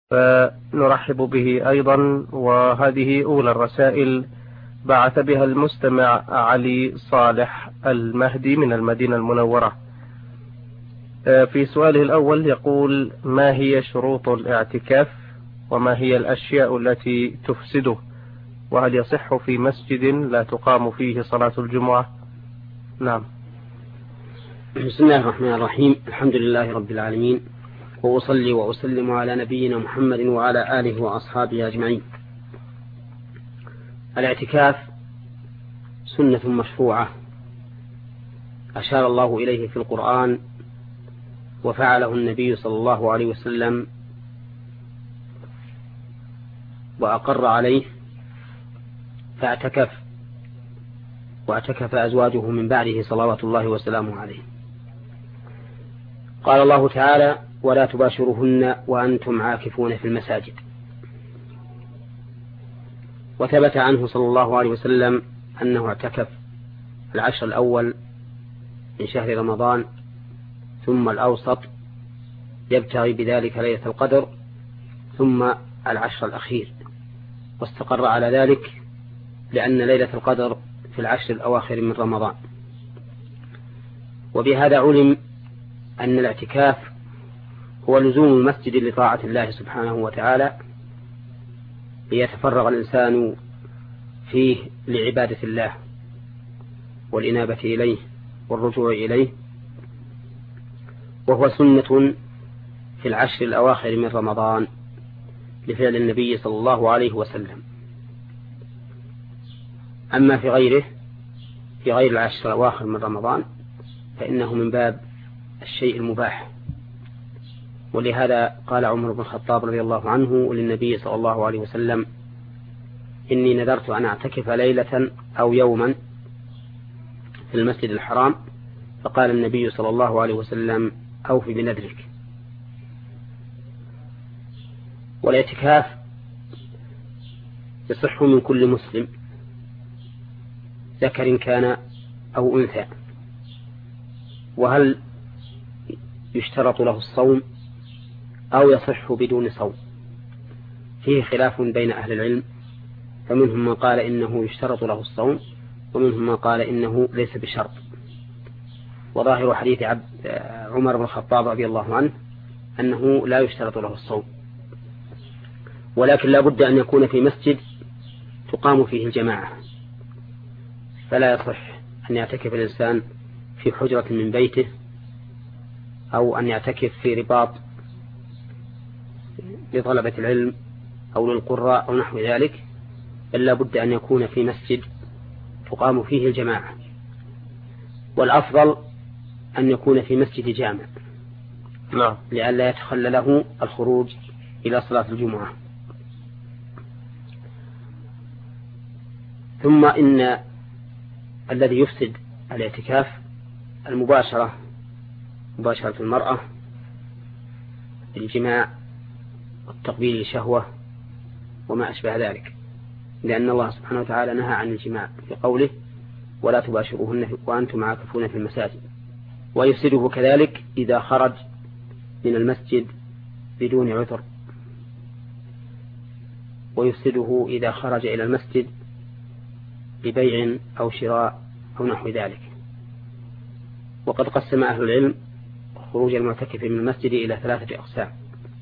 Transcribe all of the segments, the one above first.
فنرحب به أيضا. وهذه أولى الرسائل بعث بها المستمع علي صالح المهدي من المدينة المنورة. في سؤاله الأول يقول: ما هي شروط الاعتكاف؟ وما هي الأشياء التي تفسده؟ وهل يصح في مسجد لا تقام فيه صلاة الجمعة؟ نعم. بسم الله الرحمن الرحيم. الحمد لله رب العالمين، وأصلي وأسلم على نبينا محمد وعلى آله وأصحابه أجمعين. الاعتكاف سنة مشروعة أشار الله إليه في القرآن، وفعله النبي صلى الله عليه وسلم وأقر عليه فاعتكف، واعتكف أزواجه من بعده صلوات الله وسلامه عليه. قال الله تعالى: ولا تباشروهن وأنتم عاكفون في المساجد. وثبت عنه صلى الله عليه وسلم أنه اعتكف العشر الأول من شهر رمضان، ثم الأوسط يبتغي بذلك ليلة القدر، ثم العشر الأخير، واستقر على ذلك لأن ليلة القدر في العشر الأواخر من رمضان. وبهذا علم أن الاعتكاف هو لزوم المسجد لطاعة الله سبحانه وتعالى، ليتفرغ الإنسان فيه لعبادة الله والإنابة إليه والرجوع إليه، وهو سنة في العشر الأواخر من رمضان لفعل النبي صلى الله عليه وسلم. أما في غير العشر الأواخر من رمضان فإنه من باب الشيء المباح. ولهذا قال عمر بن الخطاب رضي الله عنه للنبي صلى الله عليه وسلم: إني نذرت أن أعتكف ليلة أو يوما في المسجد الحرام، فقال النبي صلى الله عليه وسلم: أوف بنذرك. والاعتكاف يصح من كل مسلم ذكر كان أو أنثى. وهل يشترط له الصوم أو يصح بدون صوم؟ فيه خلاف بين أهل العلم، فمنهم من قال إنه يشترط له الصوم، ومنهم من قال إنه ليس بشرط. وظاهر حديث عمر بن الخطاب رضي الله عنه أنه لا يشترط له الصوم، ولكن لا بد أن يكون في مسجد تقام فيه الجماعة. فلا يصح أن يعتكف الإنسان في حجرة من بيته، أو أن يعتكف في رباط لطلبة العلم أو للقراء أو نحو ذلك، بل لا بد أن يكون في مسجد تقام فيه الجماعة. والأفضل أن يكون في مسجد جامع لئلا يتخلى له الخروج إلى صلاة الجمعة. ثم إن الذي يفسد الاعتكاف مباشرة المرأة بالجماع والتقبيل لشهوة وما أشبه ذلك، لأن الله سبحانه وتعالى نهى عن الجماع في قوله: ولا تباشروهن وأنتم عاكفون في المساجد. ويفسده كذلك إذا خرج من المسجد بدون عذر، ويفسده إذا خرج إلى المسجد لبيع أو شراء أو نحو ذلك. وقد قسم أهل العلم خروج المعتكف من المسجد إلى 3 أقسام: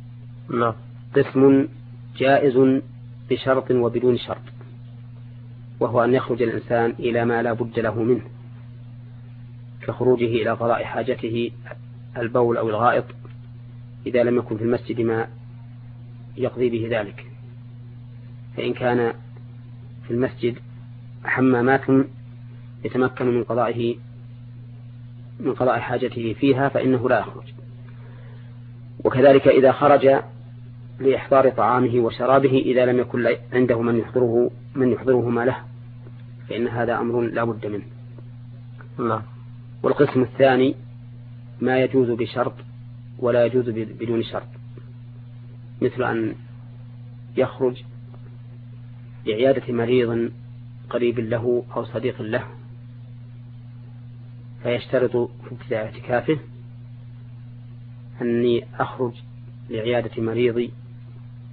قسم جائز بشرط وبدون شرط، وهو أن يخرج الإنسان إلى ما لا بد له منه، كخروجه إلى قضاء حاجته البول أو الغائط إذا لم يكن في المسجد ما يقضي به ذلك. فإن كان في المسجد حمامات يتمكن من قضاء حاجته فيها فإنه لا يخرج. وكذلك إذا خرج لإحضار طعامه وشرابه إذا لم يكن عنده من يحضره ما له، فإن هذا أمر لا بد منه. والقسم الثاني ما يجوز بشرط ولا يجوز بدون شرط، مثل أن يخرج لعيادة مريض قريب له أو صديق له، فيشترط في ابتداء اعتكافه أني أخرج لعيادة مريضي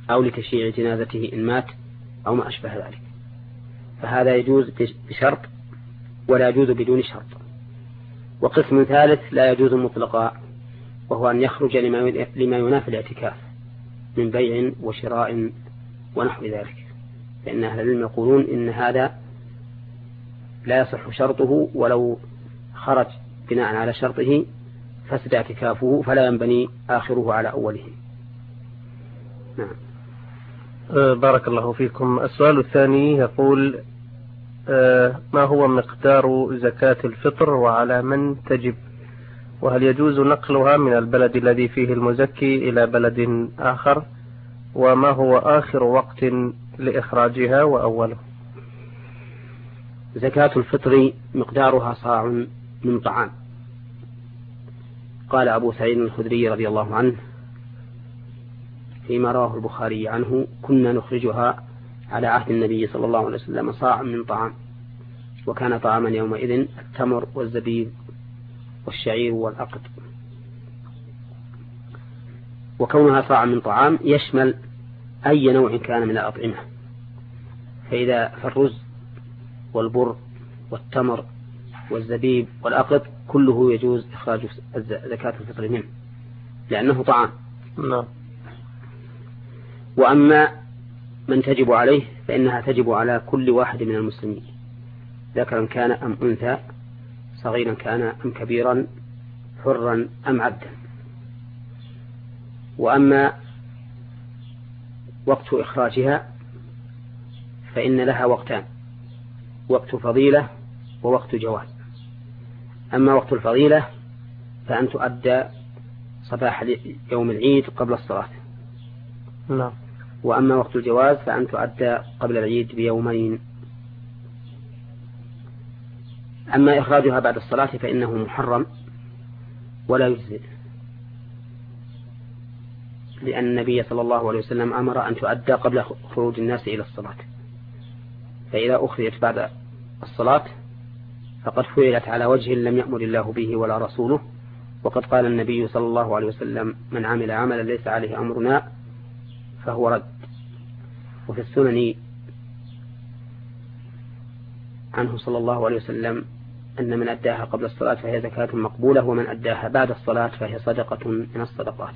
أو لتشييع جنازته إن مات أو ما أشبه ذلك، فهذا يجوز بشرط ولا يجوز بدون شرط. وقسم ثالث لا يجوز مطلقا، وهو أن يخرج لما ينافي الاعتكاف من بيع وشراء ونحو ذلك، فإن أهل العلم يقولون إن هذا لا يصح شرطه، ولو خرج بناء على شرطه فسد اعتكافه، فلا ينبني آخره على أوله. نعم. بارك الله فيكم. السؤال الثاني يقول: ما هو مقدار زكاة الفطر وعلى من تجب؟ وهل يجوز نقلها من البلد الذي فيه المزكي إلى بلد آخر؟ وما هو آخر وقت لإخراجها وأوله؟ زكاة الفطر مقدارها صاع من طعام. قال أبو سعيد الخدري رضي الله عنه فيما رواه البخاري عنه: كنا نخرجها على عهد النبي صلى الله عليه وسلم صاع من طعام، وكان طعاما يومئذ التمر والزبيب والشعير والأقط. وكونها صاع من طعام يشمل أي نوع كان من الأطعمة، فالرز والبر والتمر والزبيب والأقط كله يجوز إخراج زكاة الفطر منه لأنه طعام. وأما من تجب عليه فإنها تجب على كل واحد من المسلمين، ذكرا كان أم أنثى، صغيرا كان أم كبيرا، حرا أم عبدا. وأما وقت إخراجها فإن لها وقتان: وقت فضيلة ووقت جواز. أما وقت الفضيلة فأن تؤدى صباح يوم العيد قبل الصلاة. نعم. وأما وقت الجواز فأن تؤدى قبل العيد بيومين. أما إخراجها بعد الصلاة فإنه محرم ولا يجزئ، لأن النبي صلى الله عليه وسلم أمر أن تؤدى قبل خروج الناس إلى الصلاة، فإذا أخرجت بعد الصلاة فقد فعلت على وجه لم يأمر الله به ولا رسوله. وقد قال النبي صلى الله عليه وسلم: من عمل عملا ليس عليه أمرنا فهو رد. وفي السنن عنه صلى الله عليه وسلم أن من أداها قبل الصلاة فهي زكاة مقبولة، ومن أداها بعد الصلاة فهي صدقة من الصدقات،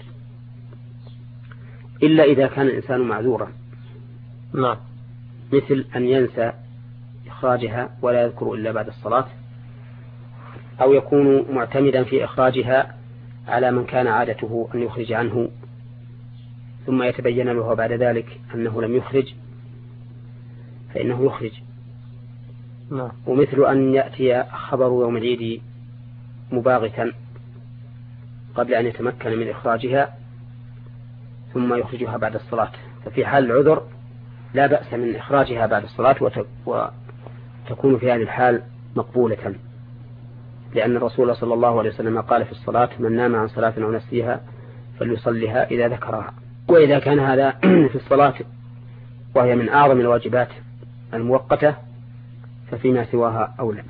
إلا إذا كان الإنسان معذورا. نعم. مثل أن ينسى إخراجها ولا يذكر إلا بعد الصلاة، أو يكون معتمدا في إخراجها على من كان عادته أن يخرج عنه ثم يتبين له بعد ذلك أنه لم يخرج فإنه يخرج. نعم. ومثل أن يأتي خبر يوم العيد مباغتا قبل أن يتمكن من إخراجها ثم يخرجها بعد الصلاة، ففي حال العذر لا بأس من إخراجها بعد الصلاة وتكون في هذه الحال مقبولة، لأن الرسول صلى الله عليه وسلم قال في الصلاة: من نام عن صلاة أو نسيها فليصلها إذا ذكرها. وإذا كان هذا في الصلاة وهي من أعظم الواجبات المؤقتة ففيما سواها أولى.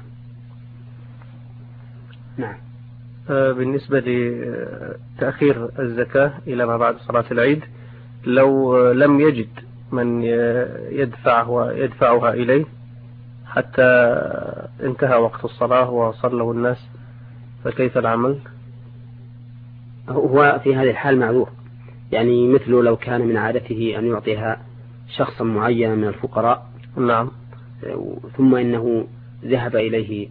نعم. بالنسبة لتأخير الزكاة إلى ما بعد صلاة العيد، لو لم يجد من يدفعها إليه حتى انتهى وقت الصلاة وصلوا الناس، فكيف العمل؟ هو في هذه الحال معذور، يعني مثل لو كان من عادته أن يعطيها شخصا معينا من الفقراء. نعم. ثم إنه ذهب إليه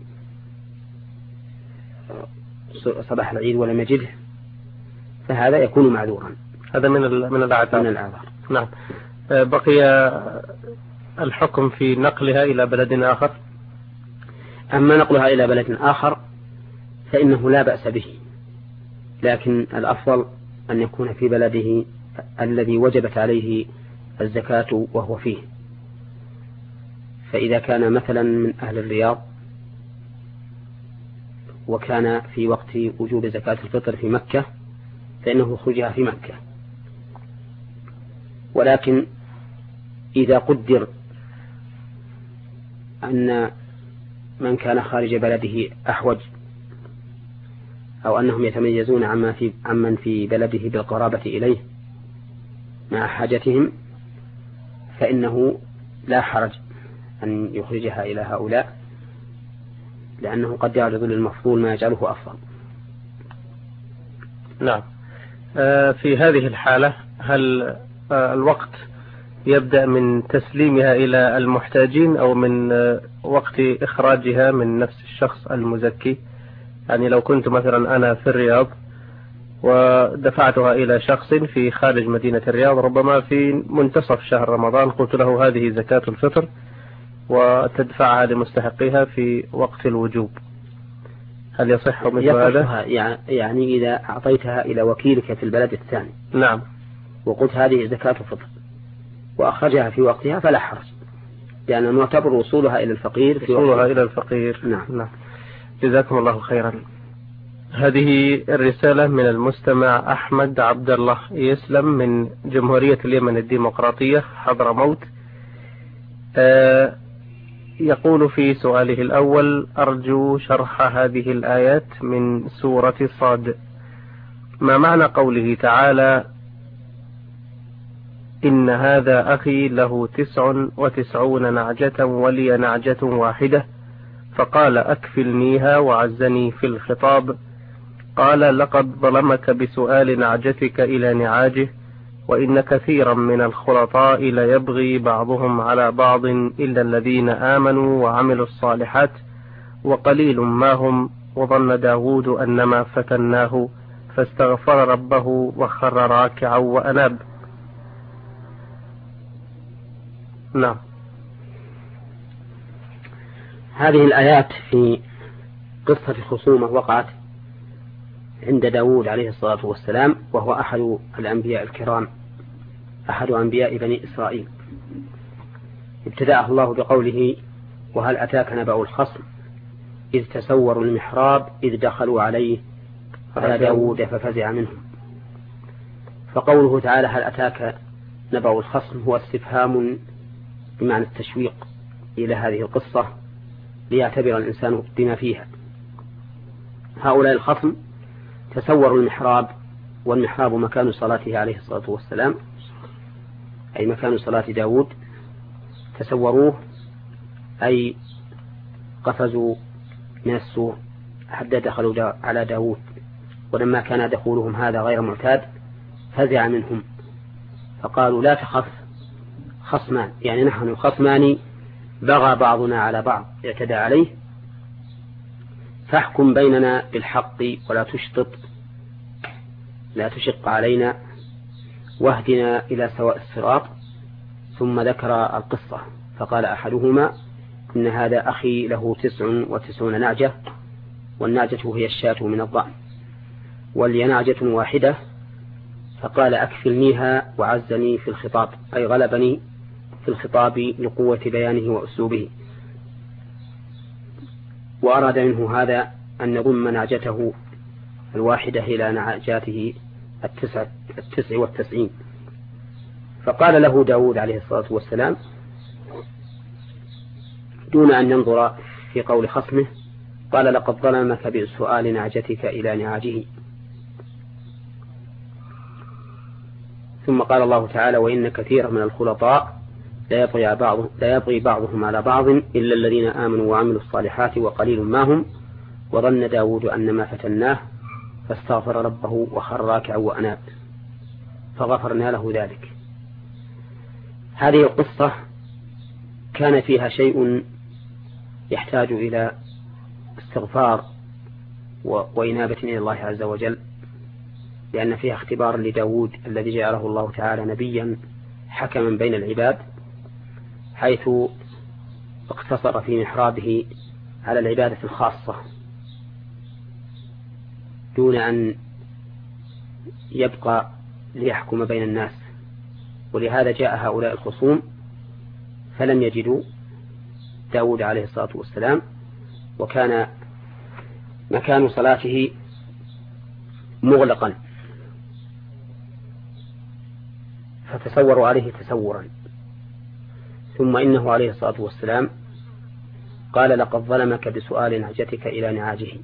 صباح العيد ولم يجده، فهذا يكون معذورا. هذا من الأعذار. نعم. بقي الحكم في نقلها إلى بلد آخر. أما نقلها إلى بلد آخر فإنه لا بأس به، لكن الأفضل أن يكون في بلده الذي وجبت عليه الزكاة وهو فيه. فإذا كان مثلا من أهل الرياض وكان في وقت وجوب زكاة الفطر في مكة فإنه يخرجها في مكة. ولكن إذا قدر أن من كان خارج بلده أحوج، أو أنهم يتميزون عمن في بلده بالقرابة إليه مع حاجتهم، فإنه لا حرج أن يخرجها إلى هؤلاء، لأنه قد يعرض للمفضول ما يجعله أفضل. نعم. في هذه الحالة هل الوقت يبدأ من تسليمها إلى المحتاجين أو من وقت إخراجها من نفس الشخص المزكي؟ يعني لو كنت مثلا أنا في الرياض ودفعتها إلى شخص في خارج مدينة الرياض، ربما في منتصف شهر رمضان، قلت له هذه زكاة الفطر وتدفعها لمستحقيها في وقت الوجوب، هل يصح مثل هذا؟ يعني إذا أعطيتها إلى وكيلك في البلد الثاني، نعم، وقلت هذه زكاة فطر وأخرجها في وقتها فلا حرج، لأن نعتبر وصولها إلى الفقير في وصولها إلى الفقير. نعم. جزاكم الله خيرا. هذه الرسالة من المستمع أحمد عبد الله يسلم من جمهورية اليمن الديمقراطية حضرموت. يقول في سؤاله الأول: أرجو شرح هذه الآيات من سورة صاد. ما معنى قوله تعالى: إن هذا أخي له 99 نعجة ولي نعجة واحدة فقال أكفلنيها وعزني في الخطاب؟ قال: لقد ظلمك بسؤال نعجتك إلى نعاجه، وإن كثيرا من الخلطاء ليبغي بعضهم على بعض إلا الذين آمنوا وعملوا الصالحات وقليل ما هم، وظن داود أنما فتناه فاستغفر ربه وخر راكعا وأناب. نعم. هذه الآيات في قصة خصومة وقعت عند داود عليه الصلاة والسلام، وهو أحد الأنبياء الكرام، أحد أنبياء بني إسرائيل. ابتدأه الله بقوله: وهل أتاك نبأ الخصم إذ تسوروا المحراب إذ دخلوا عليه على داود ففزع منهم. فقوله تعالى هل أتاك نبأ الخصم هو استفهام بمعنى التشويق إلى هذه القصة ليعتبر الإنسان بما فيها. هؤلاء الخصم تسوروا المحراب، والمحراب مكان صلاته عليه الصلاة والسلام، أي مكان صلاة داود. تسوروه أي قفزوا من السور حتى دخلوا على داود، ولما كان دخولهم هذا غير معتاد فزع منهم، فقالوا لا تخف، خصمان، يعني نحن خصمان بغى بعضنا على بعض اعتدى عليه، فاحكم بيننا بالحق ولا تشطط، لا تشق علينا، واهدنا إلى سواء الصراط. ثم ذكر القصة فقال أحدهما إن هذا أخي له 99 نعجة، والنعجة هي الشاة من الضأن، ولي نعجة واحدة، فقال أكفلنيها وعزني في الخطاب، أي غلبني في الخطاب لقوة بيانه وأسلوبه، وأراد منه هذا أن يضم نعجته الواحدة إلى نعجاته 99. فقال له داود عليه الصلاة والسلام دون أن ينظر في قول خصمه، قال لقد ظلمك بسؤال نعجتك إلى نعاجه. ثم قال الله تعالى وإن كثيرا من الخلطاء لا يبغي بعضهم على بعض إلا الذين آمنوا وعملوا الصالحات وقليل ما هم، وظن داود أنما فتناه فاستغفر ربه وخر راكعا وأناب فغفرنا له ذلك. هذه القصة كان فيها شيء يحتاج إلى استغفار وإنابة إلى الله عز وجل، لأن فيها اختبار لداود الذي جعله الله تعالى نبيا حكما بين العباد، حيث اقتصر في محرابه على العبادة الخاصة دون أن يبقى ليحكم بين الناس. ولهذا جاء هؤلاء الخصوم فلم يجدوا داود عليه الصلاة والسلام، وكان مكان صلاته مغلقا، فتسوروا عليه تسورا. ثم إنه عليه الصلاة والسلام قال لقد ظلمك بسؤال نعجتك إلى نعاجه،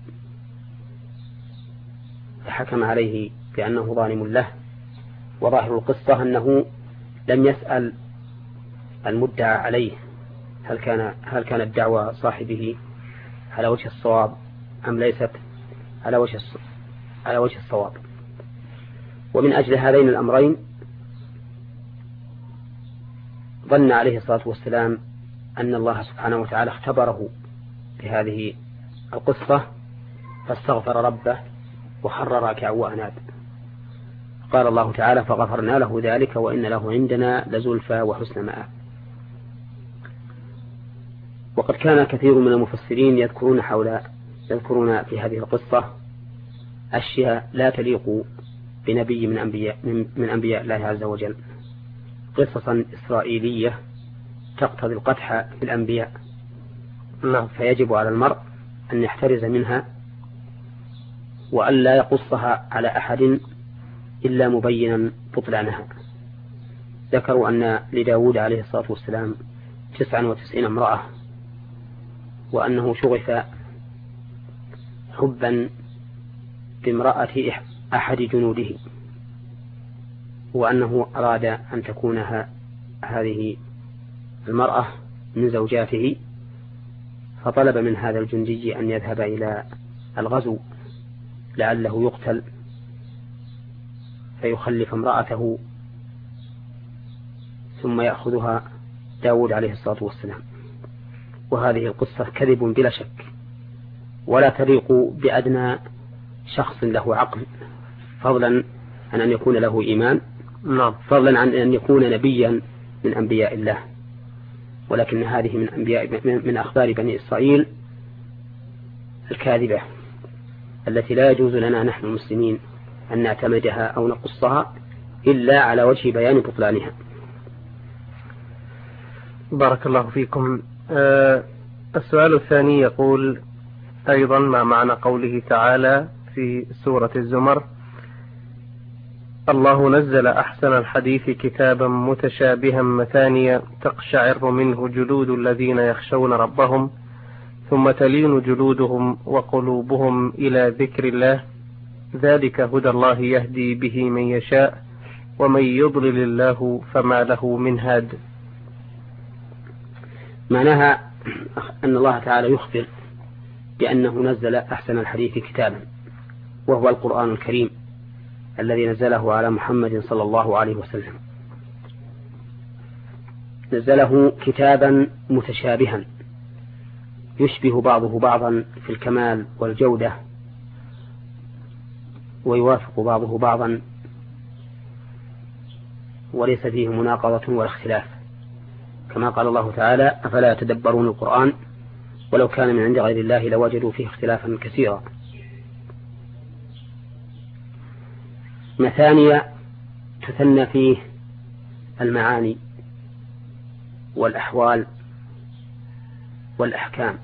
فحكم عليه بأنه ظالم له. وظاهر القصة أنه لم يسأل المدعى عليه هل كانت دعوى صاحبه على وجه الصواب أم ليست على وجه الصواب. ومن أجل هذين الأمرين ظن عليه الصلاة والسلام أن الله سبحانه وتعالى اختبره بهذه القصة فاستغفر ربه وخر راكعا وأناب. قال الله تعالى فغفرنا له ذلك وإن له عندنا لزلفى وحسن مآب. وقد كان كثير من المفسرين يذكرون في هذه القصة أشياء لا تليق بنبي من أنبياء الله عز وجل، قصصا إسرائيلية تقتضي القدح في الأنبياء، فيجب على المرء أن يحترز منها وألا يقصها على أحد إلا مبينا بطلانها. ذكروا أن لداود عليه الصلاة والسلام 99 امرأة، وأنه شغف حبا بامرأة أحد جنوده، وأنه أراد أن تكون هذه المرأة من زوجاته، فطلب من هذا الجندي أن يذهب إلى الغزو لعله يقتل فيخلف امرأته ثم يأخذها داود عليه الصلاة والسلام. وهذه القصة كذب بلا شك، ولا تليق بأدنى شخص له عقل، فضلا عن أن يكون له إيمان، فضلا عن أن يكون نبيا من أنبياء الله. ولكن هذه من أخبار بني إسرائيل الكاذبة التي لا يجوز لنا نحن المسلمين أن نعتمدها أو نقصها إلا على وجه بيان بطلانها. بارك الله فيكم. السؤال الثاني يقول أيضا ما معنى قوله تعالى في سورة الزمر: الله نزل أحسن الحديث كتابا متشابها مثانيا تقشعر منه جلود الذين يخشون ربهم ثم تلين جلودهم وقلوبهم إلى ذكر الله ذلك هدى الله يهدي به من يشاء ومن يضلل الله فما له من هاد. معناها أن الله تعالى يخبر بأنه نزل أحسن الحديث كتابا، وهو القرآن الكريم الذي نزله على محمد صلى الله عليه وسلم. نزله كتابا متشابها يشبه بعضه بعضا في الكمال والجودة، ويوافق بعضه بعضا وليس فيه مناقضة ولا اختلاف، كما قال الله تعالى: أفلا يتدبرون القرآن ولو كان من عند غير الله لوجدوا فيه اختلافا كثيرا. مثانية تثنى فيه المعاني والأحوال والأحكام،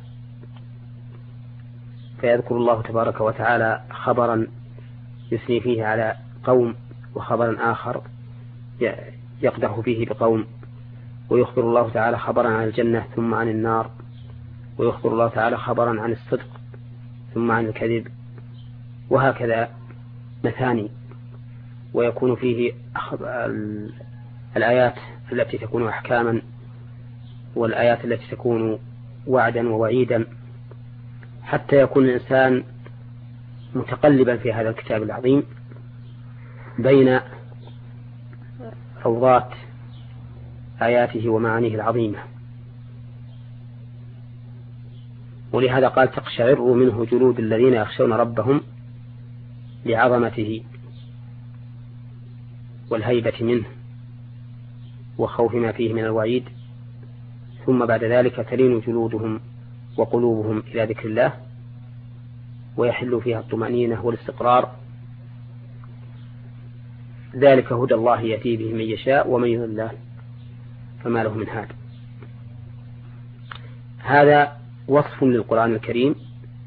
فيذكر الله تبارك وتعالى خبرا يثني فيه على قوم وخبرا آخر يقدح فيه بقوم، ويخبر الله تعالى خبرا عن الجنة ثم عن النار، ويخبر الله تعالى خبرا عن الصدق ثم عن الكذب، وهكذا مثاني. ويكون فيه الآيات التي تكون أحكاما والآيات التي تكون وعدا ووعيدا، حتى يكون الإنسان متقلبا في هذا الكتاب العظيم بين روضات آياته ومعانيه العظيمة. ولهذا قال: تقشعر منه جلود الذين يخشون ربهم لعظمته والهيبة منه وخوف ما فيه من الوعيد، ثم بعد ذلك تلين جلودهم وقلوبهم إلى ذكر الله ويحل فيها الطمأنينة والاستقرار. ذلك هدى الله يهدي به من يشاء ومن يضلل الله فما له من هاد. هذا وصف للقرآن الكريم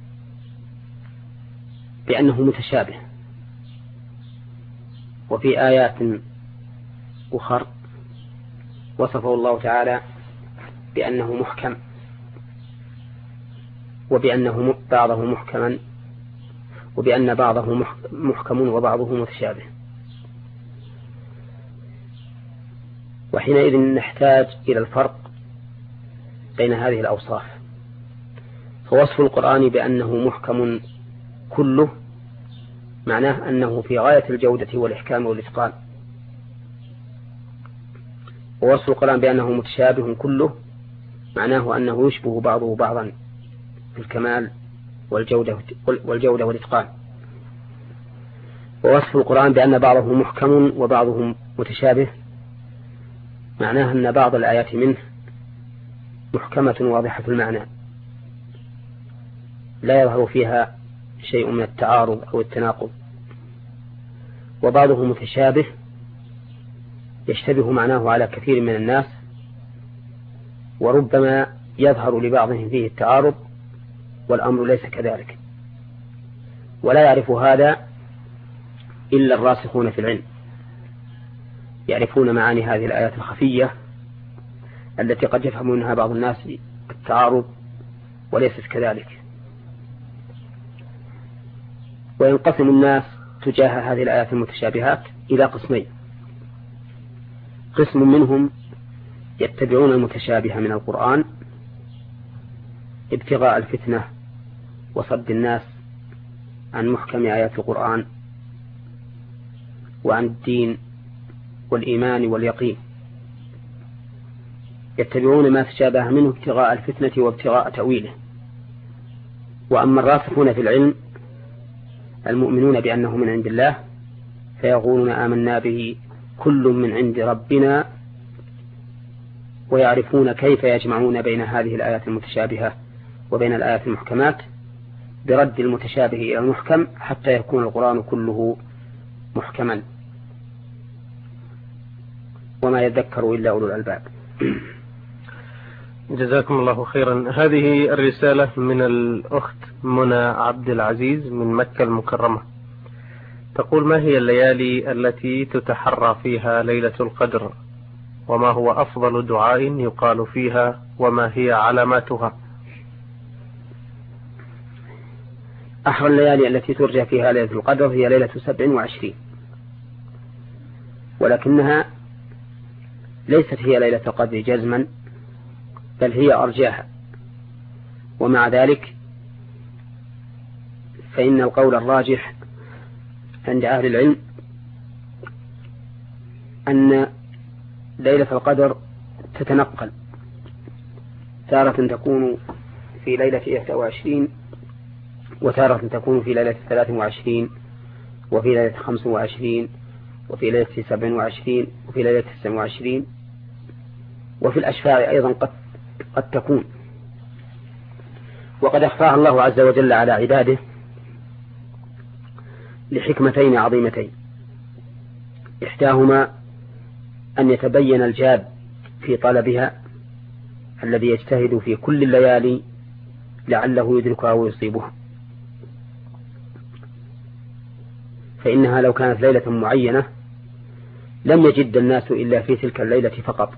بأنه متشابه. وفي آيات أخر وصفه الله تعالى بأنه محكم، وبأنه بعضه محكما، وبأن بعضه محكم وبعضه متشابه. وحينئذ نحتاج إلى الفرق بين هذه الأوصاف. فوصف القرآن بأنه محكم كله معناه أنه في غاية الجودة والإحكام والإتقان، ووصف القرآن بأنه متشابه كله معناه أنه يشبه بعضه بعضا في الكمال والجودة والإتقان. ووصف القرآن بأن بعضه محكم وبعضه متشابه معناه أن بعض الآيات منه محكمة واضحة المعنى لا يظهر فيها شيء من التعارض أو التناقض، وبعضه متشابه يشتبه معناه على كثير من الناس، وربما يظهر لبعضهم فيه التعارض والأمر ليس كذلك، ولا يعرف هذا إلا الراسخون في العلم، يعرفون معاني هذه الآيات الخفية التي قد يفهم منها بعض الناس التعارض وليست كذلك. وينقسم الناس تجاه هذه الآيات المتشابهات إلى قسمين: قسم منهم يتبعون المتشابه من القرآن ابتغاء الفتنة وصد الناس عن محكم آيات القرآن وعن الدين والإيمان واليقين، يتبعون ما تشابه منه ابتغاء الفتنة وابتغاء تأويله. وأما الراسخون في العلم المؤمنون بأنه من عند الله فيقولون آمنا به كل من عند ربنا، ويعرفون كيف يجمعون بين هذه الآيات المتشابهة وبين الآيات المحكمات برد المتشابه إلى المحكم حتى يكون القرآن كله محكما، وما يذكر إلا أولو الألباب. جزاكم الله خيرا. هذه الرسالة من الأخت منى عبد العزيز من مكة المكرمة، تقول: ما هي الليالي التي تتحرى فيها ليلة القدر؟ وما هو أفضل دعاء يقال فيها؟ وما هي علاماتها؟ أحرى الليالي التي ترجى فيها ليلة القدر هي ليلة 27، ولكنها ليست هي ليلة القدر جزما، بل هي أرجاها. ومع ذلك فإن القول الراجح عند أهل العلم أن ليلة القدر تتنقل، تارة تكون في ليلة 21، وتارة تكون في ليلة 23، وفي ليلة 25، وفي ليلة 27، وفي ليلة 29، وفي الأشفاع أيضا قد تكون. وقد أخفاها الله عز وجل على عباده لحكمتين عظيمتين: إحداهما أن يتبين الجاد في طلبها الذي يجتهد في كل الليالي لعله يدركها ويصيبها، فإنها لو كانت ليلة معينة لم يجد الناس إلا في تلك الليلة فقط.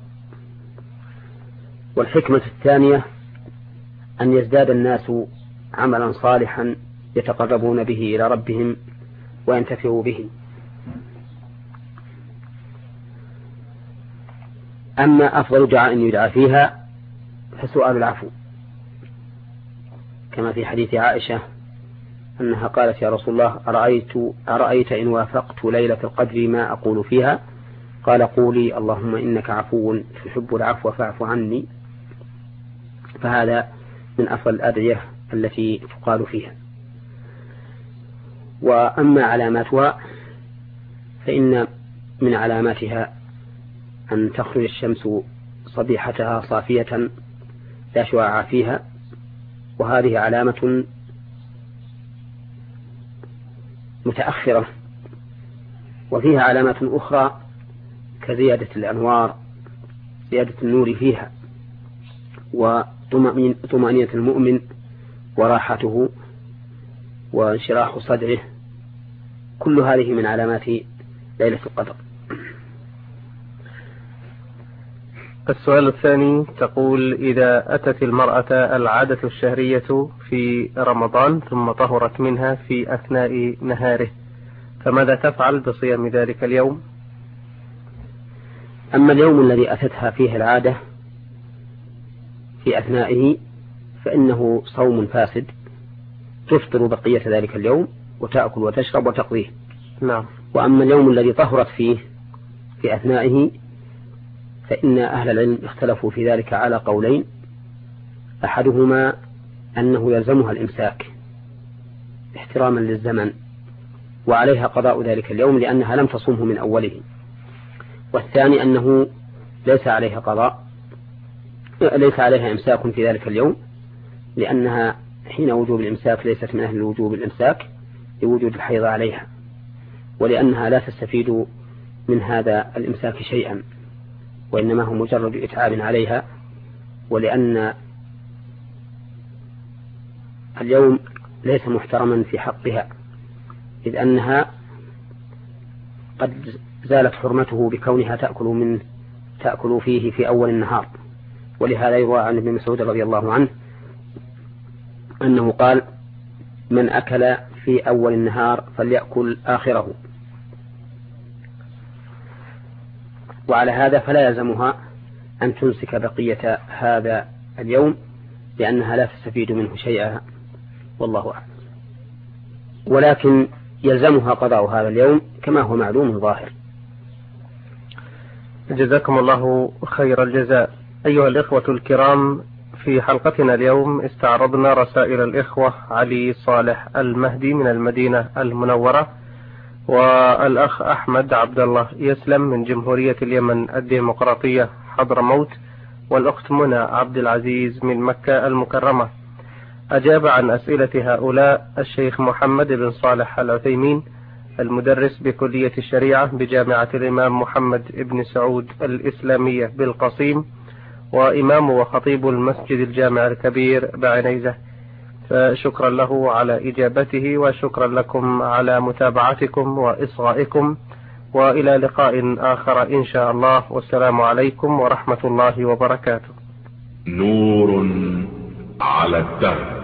والحكمة الثانية أن يزداد الناس عملا صالحا يتقربون به إلى ربهم وينتفعوا به. أما أفضل دعاء يدعى فيها فسؤال العفو، كما في حديث عائشة أنها قالت: يا رسول الله أرأيت إن وافقت ليلة القدر ما أقول فيها؟ قال: قولي اللهم إنك عفو تحب العفو فاعف عني. فهذا من أفضل الأدعية التي تقال فيها. وأما علاماتها فإن من علاماتها أن تخرج الشمس صبيحتها صافية لا شعاع فيها، وهذه علامة متأخرة. وفيها علامات أخرى كزيادة الأنوار، زيادة النور فيها، وطمأنينة المؤمن وراحته وانشراح صدره، كل هذه من علامات ليلة القدر. السؤال الثاني تقول: إذا أتت المرأة العادة الشهرية في رمضان ثم طهرت منها في أثناء نهاره، فماذا تفعل بصيام ذلك اليوم؟ أما اليوم الذي أتتها فيه العادة في أثنائه فإنه صوم فاسد، تفطر بقية ذلك اليوم وتأكل وتشرب وتقضيه. نعم. وأما اليوم الذي طهرت فيه في أثنائه فإن أهل العلم اختلفوا في ذلك على قولين، أحدهما أنه يلزمها الإمساك احتراما للزمن وعليها قضاء ذلك اليوم لأنها لم تصومه من أوله، والثاني أنه ليس عليها قضاء، ليس عليها إمساك في ذلك اليوم لأنها حين وجوب الإمساك ليست من أهل وجوب الإمساك لوجود الحيض عليها، ولأنها لا تستفيد من هذا الإمساك شيئا وإنما هو مجرد إتعاب عليها، ولأن اليوم ليس محترما في حقها إذ أنها قد زالت حرمته بكونها تأكل فيه في أول النهار. ولهذا يروى عن ابن مسعود رضي الله عنه أنه قال: من أكل في أول النهار فليأكل آخره. وعلى هذا فلا يلزمها أن تمسك بقية هذا اليوم لأنها لا تستفيد منه شيئا، والله أعلم. ولكن يلزمها قضاء هذا اليوم كما هو معلوم ظاهر. جزاكم الله خير الجزاء. أيها الإخوة الكرام، في حلقتنا اليوم استعرضنا رسائل الإخوة علي صالح المهدي من المدينة المنورة، والأخ أحمد عبد الله يسلم من جمهورية اليمن الديمقراطية حضرموت، والأخت منى عبد العزيز من مكة المكرمة. أجاب عن أسئلة هؤلاء الشيخ محمد بن صالح العثيمين المدرس بكلية الشريعة بجامعة الإمام محمد بن سعود الإسلامية بالقصيم، وإمام وخطيب المسجد الجامع الكبير بعنيزة، فشكرا له على إجابته وشكرا لكم على متابعتكم وإصغائكم، وإلى لقاء آخر إن شاء الله، والسلام عليكم ورحمة الله وبركاته. نور على الدرب.